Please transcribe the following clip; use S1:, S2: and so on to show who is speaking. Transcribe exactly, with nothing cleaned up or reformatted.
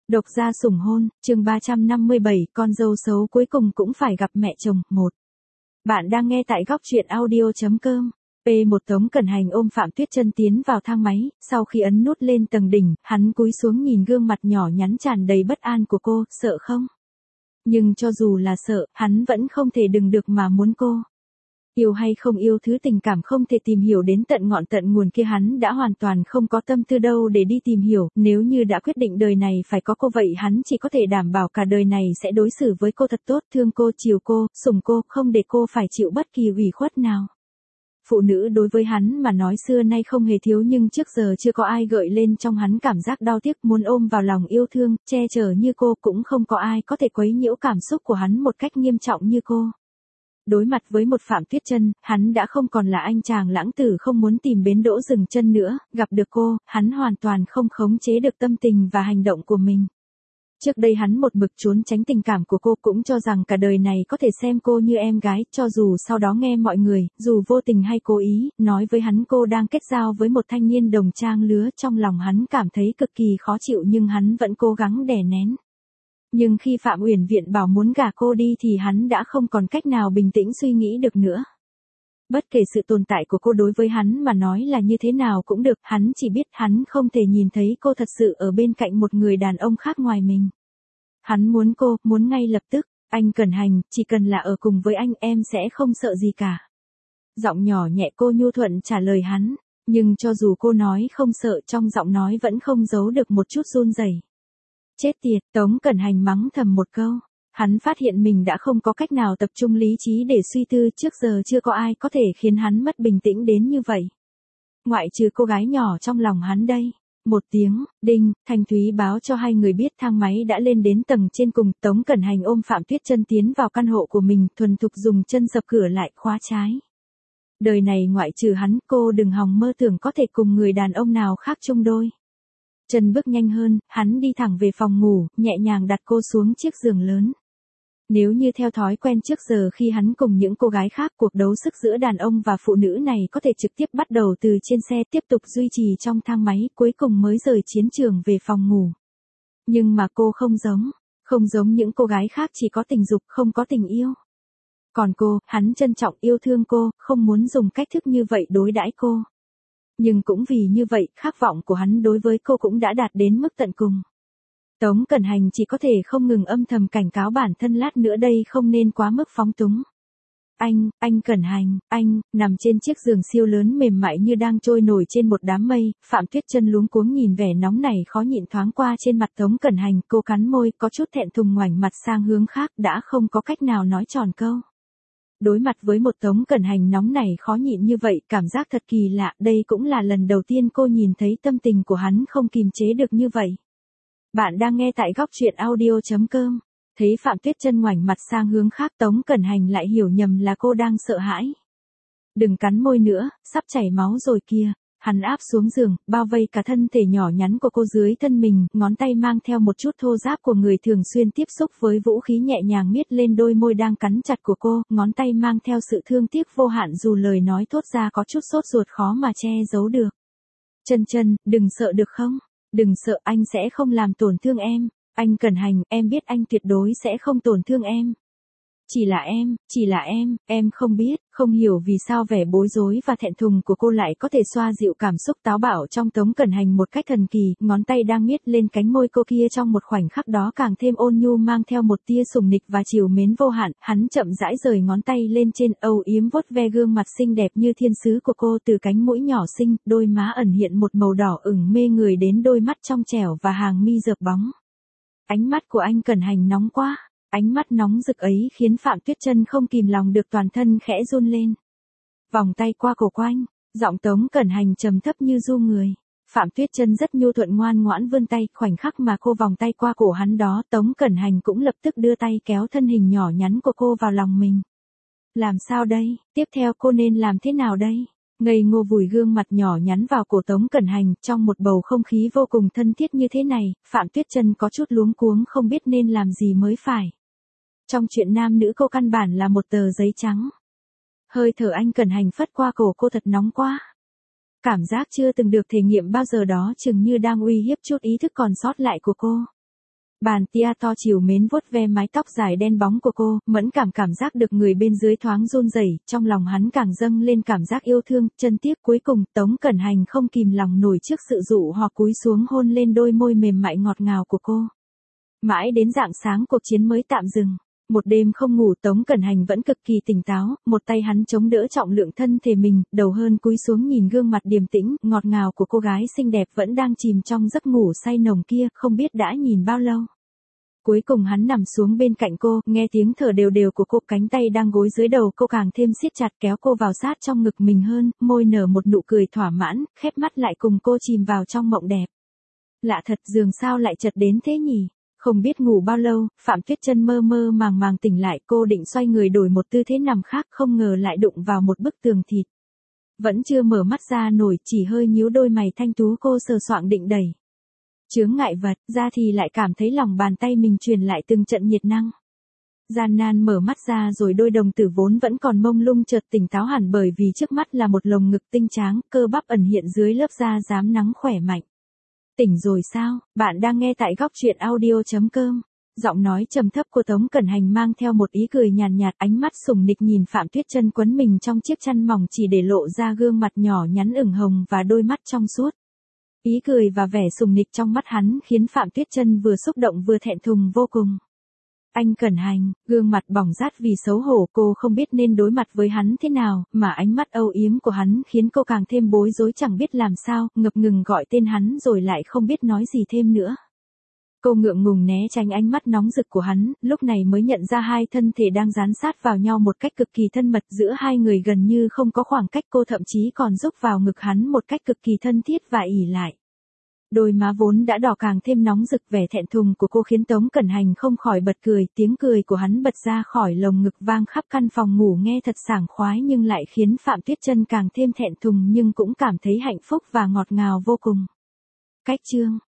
S1: Độc gia sủng hôn, chương ba trăm năm mươi bảy, con dâu xấu cuối cùng cũng phải gặp mẹ chồng, một. Bạn đang nghe tại góc truyện audio.com. P một Tống Cẩn Hành ôm Phạm Tuyết Chân tiến vào thang máy, sau khi ấn nút lên tầng đỉnh, hắn cúi xuống nhìn gương mặt nhỏ nhắn tràn đầy bất an của cô, sợ không? Nhưng cho dù là sợ, hắn vẫn không thể đừng được mà muốn cô. Yêu hay không yêu, thứ tình cảm không thể tìm hiểu đến tận ngọn tận nguồn kia, hắn đã hoàn toàn không có tâm tư đâu để đi tìm hiểu. Nếu như đã quyết định đời này phải có cô, vậy hắn chỉ có thể đảm bảo cả đời này sẽ đối xử với cô thật tốt, thương cô, chiều cô, sủng cô, không để cô phải chịu bất kỳ ủy khuất nào. Phụ nữ đối với hắn mà nói xưa nay không hề thiếu, nhưng trước giờ chưa có ai gợi lên trong hắn cảm giác đau tiếc muốn ôm vào lòng yêu thương, che chở như cô, cũng không có ai có thể quấy nhiễu cảm xúc của hắn một cách nghiêm trọng như cô. Đối mặt với một Phạm Tuyết Chân, hắn đã không còn là anh chàng lãng tử không muốn tìm bến đỗ dừng chân nữa, gặp được cô, hắn hoàn toàn không khống chế được tâm tình và hành động của mình. Trước đây hắn một mực trốn tránh tình cảm của cô, cũng cho rằng cả đời này có thể xem cô như em gái, cho dù sau đó nghe mọi người, dù vô tình hay cố ý, nói với hắn cô đang kết giao với một thanh niên đồng trang lứa, trong lòng hắn cảm thấy cực kỳ khó chịu, nhưng hắn vẫn cố gắng đè nén. Nhưng khi Phạm Uyển Viện bảo muốn gả cô đi thì hắn đã không còn cách nào bình tĩnh suy nghĩ được nữa. Bất kể sự tồn tại của cô đối với hắn mà nói là như thế nào cũng được, hắn chỉ biết hắn không thể nhìn thấy cô thật sự ở bên cạnh một người đàn ông khác ngoài mình. Hắn muốn cô, muốn ngay lập tức. Anh Cẩn Hành, chỉ cần là ở cùng với anh em sẽ không sợ gì cả. Giọng nhỏ nhẹ cô nhu thuận trả lời hắn, nhưng cho dù cô nói không sợ, trong giọng nói vẫn không giấu được một chút run rẩy. Chết tiệt, Tống Cẩn Hành mắng thầm một câu. Hắn phát hiện mình đã không có cách nào tập trung lý trí để suy tư, trước giờ chưa có ai có thể khiến hắn mất bình tĩnh đến như vậy. Ngoại trừ cô gái nhỏ trong lòng hắn đây. Một tiếng, đinh, thanh thúy báo cho hai người biết thang máy đã lên đến tầng trên cùng. Tống Cẩn Hành ôm Phạm Tuyết Chân tiến vào căn hộ của mình, thuần thục dùng chân dập cửa lại, khóa trái. Đời này ngoại trừ hắn, cô đừng hòng mơ tưởng có thể cùng người đàn ông nào khác chung đôi. Chân bước nhanh hơn, hắn đi thẳng về phòng ngủ, nhẹ nhàng đặt cô xuống chiếc giường lớn. Nếu như theo thói quen trước giờ khi hắn cùng những cô gái khác, cuộc đấu sức giữa đàn ông và phụ nữ này có thể trực tiếp bắt đầu từ trên xe, tiếp tục duy trì trong thang máy, cuối cùng mới rời chiến trường về phòng ngủ. Nhưng mà cô không giống, không giống những cô gái khác chỉ có tình dục không có tình yêu. Còn cô, hắn trân trọng yêu thương cô, không muốn dùng cách thức như vậy đối đãi cô. Nhưng cũng vì như vậy, khát vọng của hắn đối với cô cũng đã đạt đến mức tận cùng. Tống Cẩn Hành chỉ có thể không ngừng âm thầm cảnh cáo bản thân lát nữa đây không nên quá mức phóng túng. Anh, anh Cẩn Hành, anh, nằm trên chiếc giường siêu lớn mềm mại như đang trôi nổi trên một đám mây, Phạm Tuyết Chân luống cuống nhìn vẻ nóng này khó nhịn thoáng qua trên mặt Tống Cẩn Hành, cô cắn môi, có chút thẹn thùng ngoảnh mặt sang hướng khác, đã không có cách nào nói tròn câu. Đối mặt với một Tống Cẩn Hành nóng này khó nhịn như vậy, cảm giác thật kỳ lạ, đây cũng là lần đầu tiên cô nhìn thấy tâm tình của hắn không kìm chế được như vậy. Bạn đang nghe tại góc truyện audio.com. Thấy Phạm Tuyết Chân ngoảnh mặt sang hướng khác, Tống Cẩn Hành lại hiểu nhầm là cô đang sợ hãi. Đừng cắn môi nữa, sắp chảy máu rồi kìa. Hắn áp xuống giường, bao vây cả thân thể nhỏ nhắn của cô dưới thân mình, ngón tay mang theo một chút thô ráp của người thường xuyên tiếp xúc với vũ khí nhẹ nhàng miết lên đôi môi đang cắn chặt của cô, ngón tay mang theo sự thương tiếc vô hạn dù lời nói thốt ra có chút sốt ruột khó mà che giấu được. Chân Chân, đừng sợ được không? Đừng sợ, anh sẽ không làm tổn thương em. Anh Cẩn Hành, em biết anh tuyệt đối sẽ không tổn thương em. Chỉ là em, chỉ là em, em không biết, không hiểu vì sao vẻ bối rối và thẹn thùng của cô lại có thể xoa dịu cảm xúc táo bạo trong Tống Cẩn Hành một cách thần kỳ, ngón tay đang miết lên cánh môi cô kia trong một khoảnh khắc đó càng thêm ôn nhu mang theo một tia sùng nịch và trìu mến vô hạn, hắn chậm rãi rời ngón tay lên trên, âu yếm vuốt ve gương mặt xinh đẹp như thiên sứ của cô, từ cánh mũi nhỏ xinh, đôi má ẩn hiện một màu đỏ ửng mê người đến đôi mắt trong trẻo và hàng mi dợp bóng. Ánh mắt của anh Cẩn Hành nóng quá. Ánh mắt nóng rực ấy khiến Phạm Tuyết Chân không kìm lòng được toàn thân khẽ run lên. Vòng tay qua cổ quanh, giọng Tống Cẩn Hành trầm thấp như ru người. Phạm Tuyết Chân rất nhu thuận ngoan ngoãn vươn tay, khoảnh khắc mà cô vòng tay qua cổ hắn đó, Tống Cẩn Hành cũng lập tức đưa tay kéo thân hình nhỏ nhắn của cô vào lòng mình. Làm sao đây, tiếp theo cô nên làm thế nào đây? Ngây ngô vùi gương mặt nhỏ nhắn vào cổ Tống Cẩn Hành, trong một bầu không khí vô cùng thân thiết như thế này, Phạm Tuyết Chân có chút luống cuống không biết nên làm gì mới phải. Trong chuyện nam nữ cô căn bản là một tờ giấy trắng. Hơi thở anh Cẩn Hành phất qua cổ cô thật nóng quá. Cảm giác chưa từng được thể nghiệm bao giờ đó chừng như đang uy hiếp chút ý thức còn sót lại của cô. Bàn tia to chiều mến vuốt ve mái tóc dài đen bóng của cô, mẫn cảm cảm giác được người bên dưới thoáng run rẩy, trong lòng hắn càng dâng lên cảm giác yêu thương, chân tiếc cuối cùng Tống Cẩn Hành không kìm lòng nổi trước sự dụ hoặc cúi xuống hôn lên đôi môi mềm mại ngọt ngào của cô. Mãi đến rạng sáng cuộc chiến mới tạm dừng. Một đêm không ngủ Tống Cẩn Hành vẫn cực kỳ tỉnh táo, một tay hắn chống đỡ trọng lượng thân thể mình, đầu hơn cúi xuống nhìn gương mặt điềm tĩnh, ngọt ngào của cô gái xinh đẹp vẫn đang chìm trong giấc ngủ say nồng kia, không biết đã nhìn bao lâu. Cuối cùng hắn nằm xuống bên cạnh cô, nghe tiếng thở đều đều của cô, cánh tay đang gối dưới đầu cô càng thêm siết chặt kéo cô vào sát trong ngực mình hơn, môi nở một nụ cười thỏa mãn, khép mắt lại cùng cô chìm vào trong mộng đẹp. Lạ thật, giường sao lại chật đến thế nhỉ? Không biết ngủ bao lâu, Phạm Tuyết Chân mơ mơ màng màng tỉnh lại, cô định xoay người đổi một tư thế nằm khác, không ngờ lại đụng vào một bức tường thịt. Vẫn chưa mở mắt ra nổi, chỉ hơi nhíu đôi mày thanh tú cô sờ soạng định đẩy. Chướng ngại vật, ra thì lại cảm thấy lòng bàn tay mình truyền lại từng trận nhiệt năng. Gian nan mở mắt ra rồi đôi đồng tử vốn vẫn còn mông lung chợt tỉnh táo hẳn bởi vì trước mắt là một lồng ngực tinh tráng, cơ bắp ẩn hiện dưới lớp da rám nắng khỏe mạnh. Tỉnh rồi sao? Bạn đang nghe tại góc truyện audio chấm com. Giọng nói trầm thấp của Tống Cẩn Hành mang theo một ý cười nhàn nhạt, ánh mắt sùng nịch nhìn Phạm Tuyết Chân quấn mình trong chiếc chăn mỏng chỉ để lộ ra gương mặt nhỏ nhắn ửng hồng và đôi mắt trong suốt. Ý cười và vẻ sùng nịch trong mắt hắn khiến Phạm Tuyết Chân vừa xúc động vừa thẹn thùng vô cùng. Anh Cẩn Hành, gương mặt bỏng rát vì xấu hổ, cô không biết nên đối mặt với hắn thế nào, mà ánh mắt âu yếm của hắn khiến cô càng thêm bối rối chẳng biết làm sao, ngập ngừng gọi tên hắn rồi lại không biết nói gì thêm nữa. Cô ngượng ngùng né tránh ánh mắt nóng rực của hắn, lúc này mới nhận ra hai thân thể đang dán sát vào nhau một cách cực kỳ thân mật, giữa hai người gần như không có khoảng cách, cô thậm chí còn rúc vào ngực hắn một cách cực kỳ thân thiết và ỉ lại. Đôi má vốn đã đỏ càng thêm nóng rực, vẻ thẹn thùng của cô khiến Tống Cẩn Hành không khỏi bật cười, tiếng cười của hắn bật ra khỏi lồng ngực vang khắp căn phòng ngủ nghe thật sảng khoái nhưng lại khiến Phạm Tuyết Chân càng thêm thẹn thùng nhưng cũng cảm thấy hạnh phúc và ngọt ngào vô cùng. Cách chương